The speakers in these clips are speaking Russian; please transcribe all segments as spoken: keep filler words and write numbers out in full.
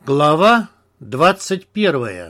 Глава двадцать первая.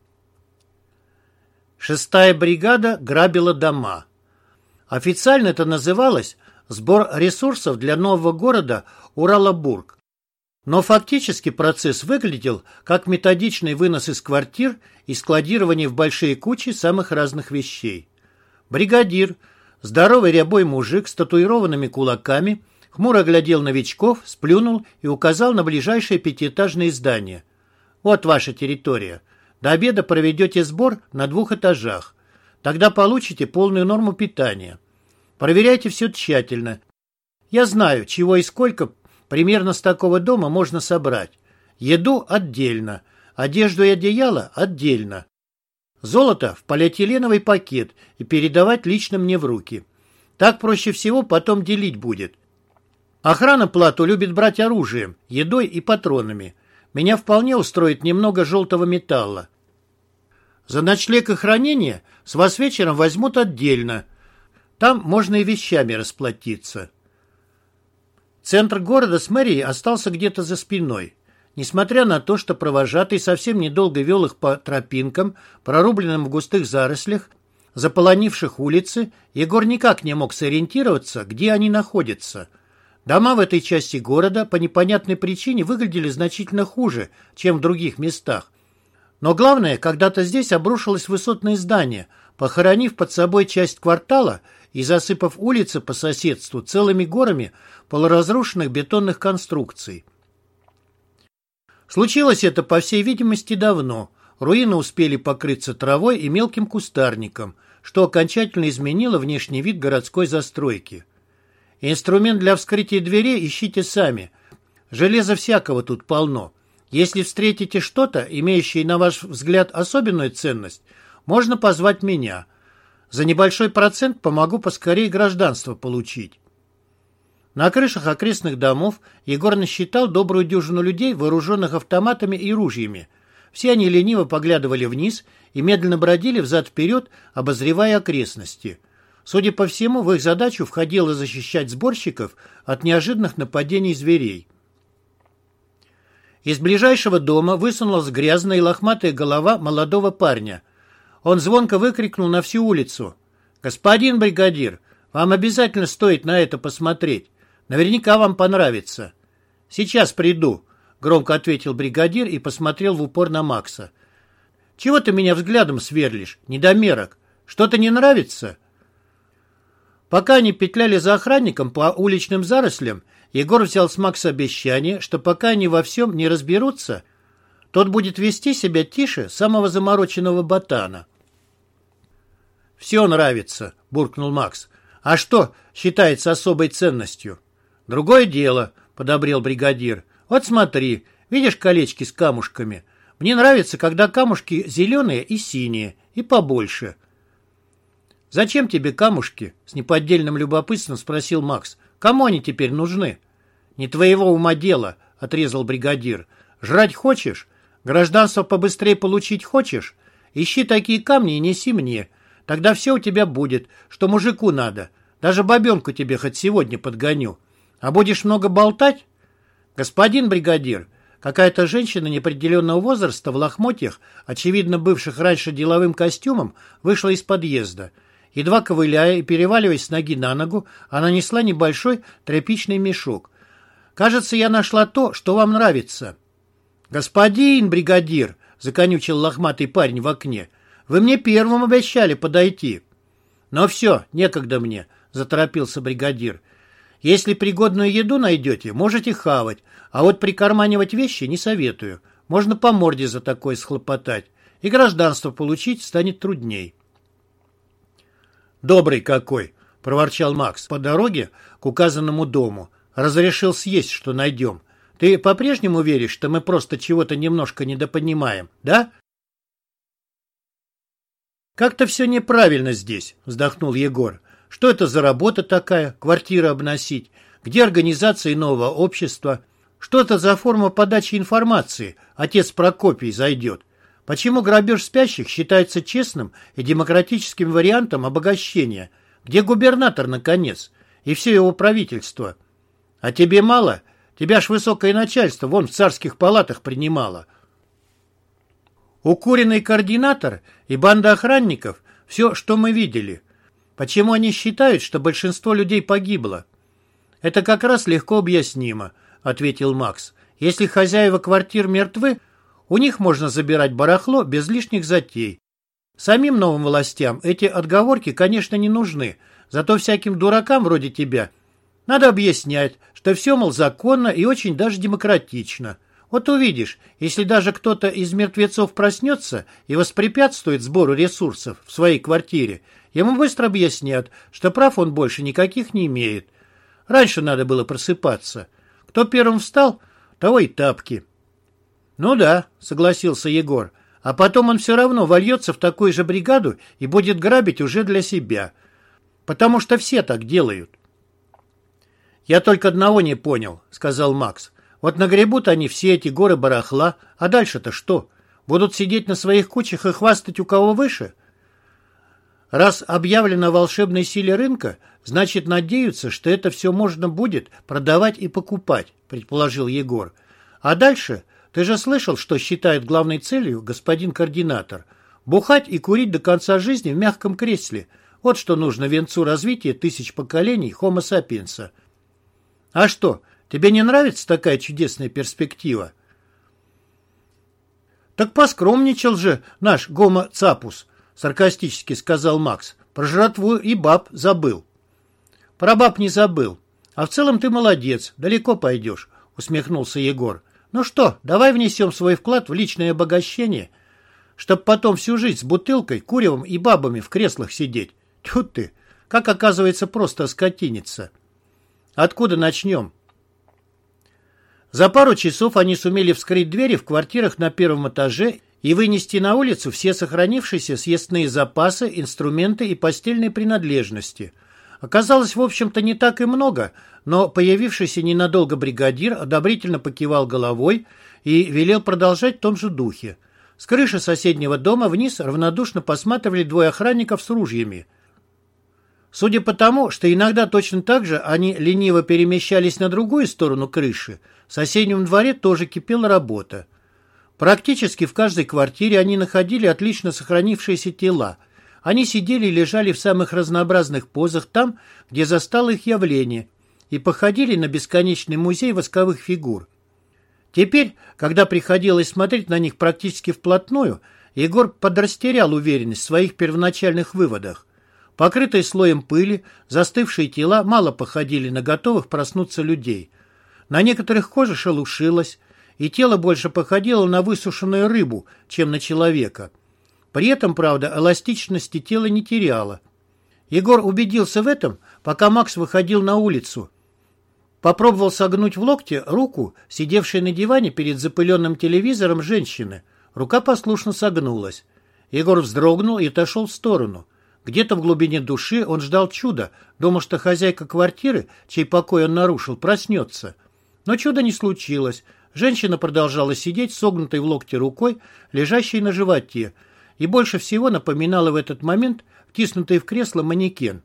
Шестая бригада грабила дома. Официально это называлось «Сбор ресурсов для нового города Уралабург». Но фактически процесс выглядел как методичный вынос из квартир и складирование в большие кучи самых разных вещей. Бригадир, здоровый рябой мужик с татуированными кулаками, хмуро глядел новичков, сплюнул и указал на ближайшее пятиэтажное здание. «Вот ваша территория. До обеда проведете сбор на двух этажах. Тогда получите полную норму питания. Проверяйте все тщательно. Я знаю, чего и сколько примерно с такого дома можно собрать. Еду отдельно, одежду и одеяло отдельно. Золото в полиэтиленовый пакет и передавать лично мне в руки. Так проще всего потом делить будет. Охрана плату любит брать оружием, едой и патронами. Меня вполне устроит немного желтого металла. За ночлег и хранение с вас вечером возьмут отдельно. Там можно и вещами расплатиться». Центр города с мэрией остался где-то за спиной. Несмотря на то, что провожатый совсем недолго вел их по тропинкам, прорубленным в густых зарослях, заполонивших улицы, Егор никак не мог сориентироваться, где они находятся. Дома в этой части города по непонятной причине выглядели значительно хуже, чем в других местах. Но главное, когда-то здесь обрушилось высотное здание, похоронив под собой часть квартала и засыпав улицы по соседству целыми горами полуразрушенных бетонных конструкций. Случилось это, по всей видимости, давно. Руины успели покрыться травой и мелким кустарником, что окончательно изменило внешний вид городской застройки. Инструмент для вскрытия дверей ищите сами. Железа всякого тут полно. Если встретите что-то, имеющее, на ваш взгляд, особенную ценность, можно позвать меня. За небольшой процент помогу поскорее гражданство получить». На крышах окрестных домов Егор насчитал добрую дюжину людей, вооруженных автоматами и ружьями. Все они лениво поглядывали вниз и медленно бродили взад-вперед, обозревая окрестности. Судя по всему, в их задачу входило защищать сборщиков от неожиданных нападений зверей. Из ближайшего дома высунулась грязная и лохматая голова молодого парня. Он звонко выкрикнул на всю улицу: «Господин бригадир, вам обязательно стоит на это посмотреть. Наверняка вам понравится». «Сейчас приду», — громко ответил бригадир и посмотрел в упор на Макса. «Чего ты меня взглядом сверлишь, недомерок? Что-то не нравится?» Пока они петляли за охранником по уличным зарослям, Егор взял с Макса обещание, что пока они во всем не разберутся, тот будет вести себя тише самого замороченного ботана. «Все нравится», — буркнул Макс. «А что считается особой ценностью?» «Другое дело», — подобрел бригадир. «Вот смотри, видишь колечки с камушками? Мне нравится, когда камушки зеленые и синие, и побольше». «Зачем тебе камушки?» — с неподдельным любопытством спросил Макс. «Кому они теперь нужны?» «Не твоего ума дело», — отрезал бригадир. «Жрать хочешь? Гражданство побыстрее получить хочешь? Ищи такие камни и неси мне. Тогда все у тебя будет, что мужику надо. Даже бабенку тебе хоть сегодня подгоню. А будешь много болтать?» «Господин бригадир», какая-то женщина неопределенного возраста в лохмотьях, очевидно бывших раньше деловым костюмом, вышла из подъезда. Едва ковыляя и переваливаясь с ноги на ногу, она несла небольшой тряпичный мешок. «Кажется, я нашла то, что вам нравится». «Господин бригадир», — законючил лохматый парень в окне, — «вы мне первым обещали подойти». «Но все, некогда мне», — заторопился бригадир. «Если пригодную еду найдете, можете хавать, а вот прикарманивать вещи не советую. Можно по морде за такое схлопотать, и гражданство получить станет трудней». «Добрый какой!» — проворчал Макс по дороге к указанному дому. «Разрешил съесть, что найдем. Ты по-прежнему веришь, что мы просто чего-то немножко недопонимаем, да?» «Как-то все неправильно здесь», — вздохнул Егор. «Что это за работа такая, квартиры обносить? Где организация нового общества? Что это за форма подачи информации? Отец Прокопий зайдет. Почему грабеж спящих считается честным и демократическим вариантом обогащения? Где губернатор, наконец? И все его правительство? А тебе мало? Тебя ж высокое начальство вон в царских палатах принимало. Укуренный координатор и банда охранников – все, что мы видели. Почему они считают, что большинство людей погибло? Это как раз легко объяснимо, ответил Макс. Если хозяева квартир мертвы, у них можно забирать барахло без лишних затей. Самим новым властям эти отговорки, конечно, не нужны, зато всяким дуракам вроде тебя надо объяснять, что все, мол, законно и очень даже демократично. Вот увидишь, если даже кто-то из мертвецов проснется и воспрепятствует сбору ресурсов в своей квартире, ему быстро объяснят, что прав он больше никаких не имеет. Раньше надо было просыпаться. Кто первым встал, того и тапки. Ну да, согласился Егор, а потом он все равно вольется в такую же бригаду и будет грабить уже для себя. Потому что все так делают. «Я только одного не понял», — сказал Макс. «Вот нагребут они все эти горы барахла, а дальше-то что? Будут сидеть на своих кучах и хвастать у кого выше?» «Раз объявлено о волшебной силе рынка, значит, надеются, что это все можно будет продавать и покупать», — предположил Егор. «А дальше, ты же слышал, что считает главной целью господин координатор? Бухать и курить до конца жизни в мягком кресле. Вот что нужно венцу развития тысяч поколений Homo sapiens. А что, тебе не нравится такая чудесная перспектива?» «Так поскромничал же наш Гомо Цапус», — саркастически сказал Макс. «Про жратву и баб забыл». «Про баб не забыл. А в целом ты молодец, далеко пойдешь», — усмехнулся Егор. «Ну что, давай внесем свой вклад в личное обогащение, чтоб потом всю жизнь с бутылкой, куревом и бабами в креслах сидеть. Тьфу ты, как оказывается просто оскотиниться». «Откуда начнем?» За пару часов они сумели вскрыть двери в квартирах на первом этаже и вынести на улицу все сохранившиеся съестные запасы, инструменты и постельные принадлежности. Оказалось, в общем-то, не так и много, но появившийся ненадолго бригадир одобрительно покивал головой и велел продолжать в том же духе. С крыши соседнего дома вниз равнодушно посматривали двое охранников с ружьями. Судя по тому, что иногда точно так же они лениво перемещались на другую сторону крыши, в соседнем дворе тоже кипела работа. Практически в каждой квартире они находили отлично сохранившиеся тела. Они сидели и лежали в самых разнообразных позах там, где застало их явление, и походили на бесконечный музей восковых фигур. Теперь, когда приходилось смотреть на них практически вплотную, Егор подрастерял уверенность в своих первоначальных выводах. Покрытые слоем пыли, застывшие тела мало походили на готовых проснуться людей. На некоторых кожа шелушилась, и тело больше походило на высушенную рыбу, чем на человека. При этом, правда, эластичности тела не теряло. Егор убедился в этом, пока Макс выходил на улицу. Попробовал согнуть в локте руку, сидевшей на диване перед запыленным телевизором женщины. Рука послушно согнулась. Егор вздрогнул и отошел в сторону. Где-то в глубине души он ждал чуда, думал, что хозяйка квартиры, чей покой он нарушил, проснется. Но чуда не случилось. Женщина продолжала сидеть, согнутой в локте рукой, лежащей на животе, и больше всего напоминала в этот момент втиснутый в кресло манекен.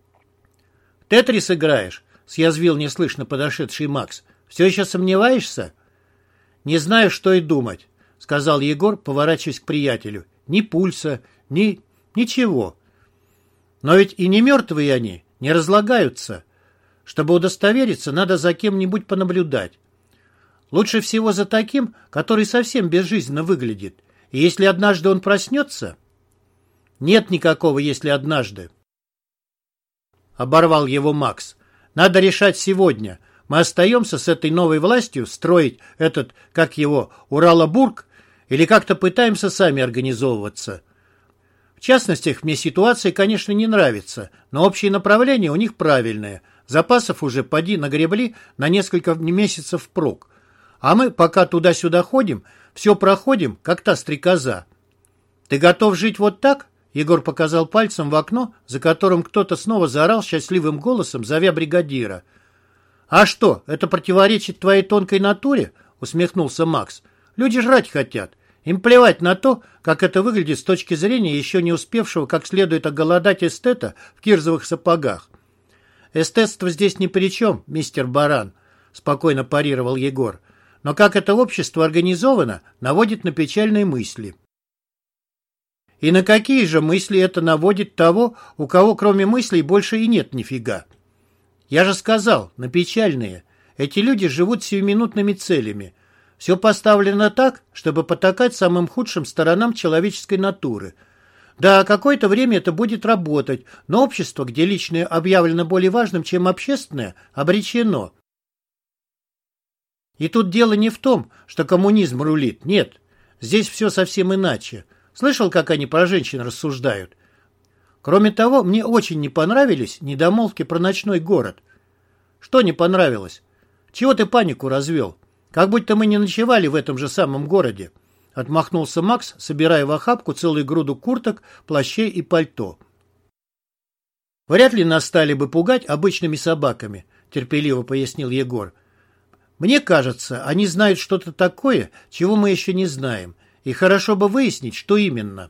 «Тетрис играешь?» — съязвил неслышно подошедший Макс. «Все еще сомневаешься?» «Не знаю, что и думать», — сказал Егор, поворачиваясь к приятелю. «Ни пульса, ни... ничего. Но ведь и не мертвые они, не разлагаются. Чтобы удостовериться, надо за кем-нибудь понаблюдать. Лучше всего за таким, который совсем безжизненно выглядит. И если однажды он проснется...» «Нет никакого «если однажды», — оборвал его Макс. «Надо решать сегодня. Мы остаемся с этой новой властью строить этот, как его, Уралабург, или как-то пытаемся сами организовываться. В частностях мне ситуация, конечно, не нравится, но общее направление у них правильное. Запасов уже поди нагребли на несколько месяцев впрок. А мы, пока туда-сюда ходим, все проходим, как та стрекоза. Ты готов жить вот так?» Егор показал пальцем в окно, за которым кто-то снова заорал счастливым голосом, зовя бригадира. «А что, это противоречит твоей тонкой натуре?» — усмехнулся Макс. «Люди жрать хотят. Им плевать на то, как это выглядит с точки зрения еще не успевшего как следует оголодать эстета в кирзовых сапогах». «Эстетство здесь ни при чем, мистер Баран», — спокойно парировал Егор. Но как это общество организовано, наводит на печальные мысли. И на какие же мысли это наводит того, у кого кроме мыслей больше и нет нифига? Я же сказал, на печальные. Эти люди живут сиюминутными целями. Все поставлено так, чтобы потакать самым худшим сторонам человеческой натуры. Да, какое-то время это будет работать, но общество, где личное объявлено более важным, чем общественное, обречено. И тут дело не в том, что коммунизм рулит. Нет, здесь все совсем иначе. Слышал, как они про женщин рассуждают? Кроме того, мне очень не понравились недомолвки про ночной город. Что не понравилось? Чего ты панику развел? Как будто мы не ночевали в этом же самом городе. Отмахнулся Макс, собирая в охапку целую груду курток, плащей и пальто. Вряд ли нас стали бы пугать обычными собаками, терпеливо пояснил Егор. Мне кажется, они знают что-то такое, чего мы еще не знаем, и хорошо бы выяснить, что именно.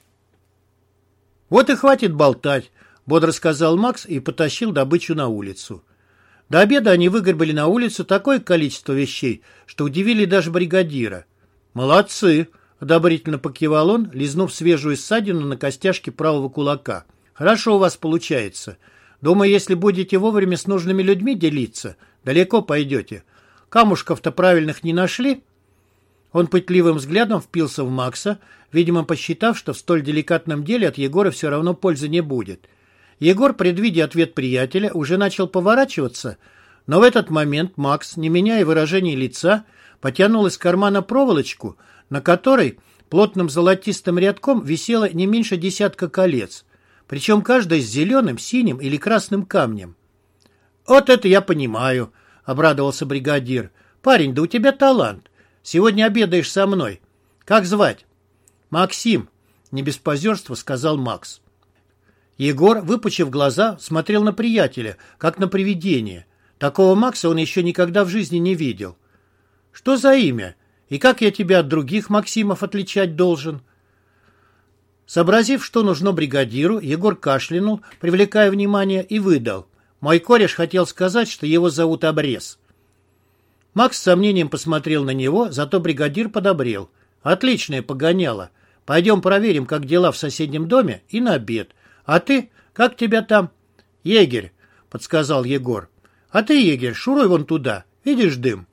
Вот и хватит болтать, бодро сказал Макс и потащил добычу на улицу. До обеда они выгребли на улицу такое количество вещей, что удивили даже бригадира. «Молодцы!» — одобрительно покивал он, лизнув свежую ссадину на костяшке правого кулака. «Хорошо у вас получается. Думаю, если будете вовремя с нужными людьми делиться, далеко пойдете. Камушков-то правильных не нашли?» Он пытливым взглядом впился в Макса, видимо, посчитав, что в столь деликатном деле от Егора все равно пользы не будет. Егор, предвидя ответ приятеля, уже начал поворачиваться, но в этот момент Макс, не меняя выражения лица, потянул из кармана проволочку, на которой плотным золотистым рядком висело не меньше десятка колец, причем каждое с зеленым, синим или красным камнем. «Вот это я понимаю», — обрадовался бригадир. «Парень, да у тебя талант. Сегодня обедаешь со мной. Как звать?» «Максим», — не без позерства сказал Макс. Егор, выпучив глаза, смотрел на приятеля, как на привидение. Такого Макса он еще никогда в жизни не видел. «Что за имя? И как я тебя от других Максимов отличать должен?» Сообразив, что нужно бригадиру, Егор кашлянул, привлекая внимание, и выдал. «Мой кореш хотел сказать, что его зовут Обрез». Макс с сомнением посмотрел на него, зато бригадир подобрел. «Отличное погоняло. Пойдем проверим, как дела в соседнем доме, и на обед. А ты? Как тебя там?» «Егерь», — подсказал Егор. «А ты, егерь, шуруй вон туда. Видишь дым?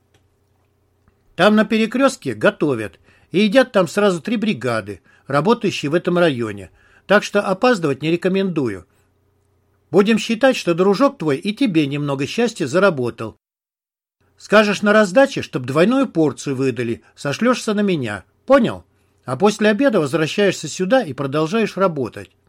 Там на перекрестке готовят. И едят там сразу три бригады, работающие в этом районе. Так что опаздывать не рекомендую. Будем считать, что дружок твой и тебе немного счастья заработал. Скажешь на раздаче, чтоб двойную порцию выдали, сошлешься на меня. Понял? А после обеда возвращаешься сюда и продолжаешь работать.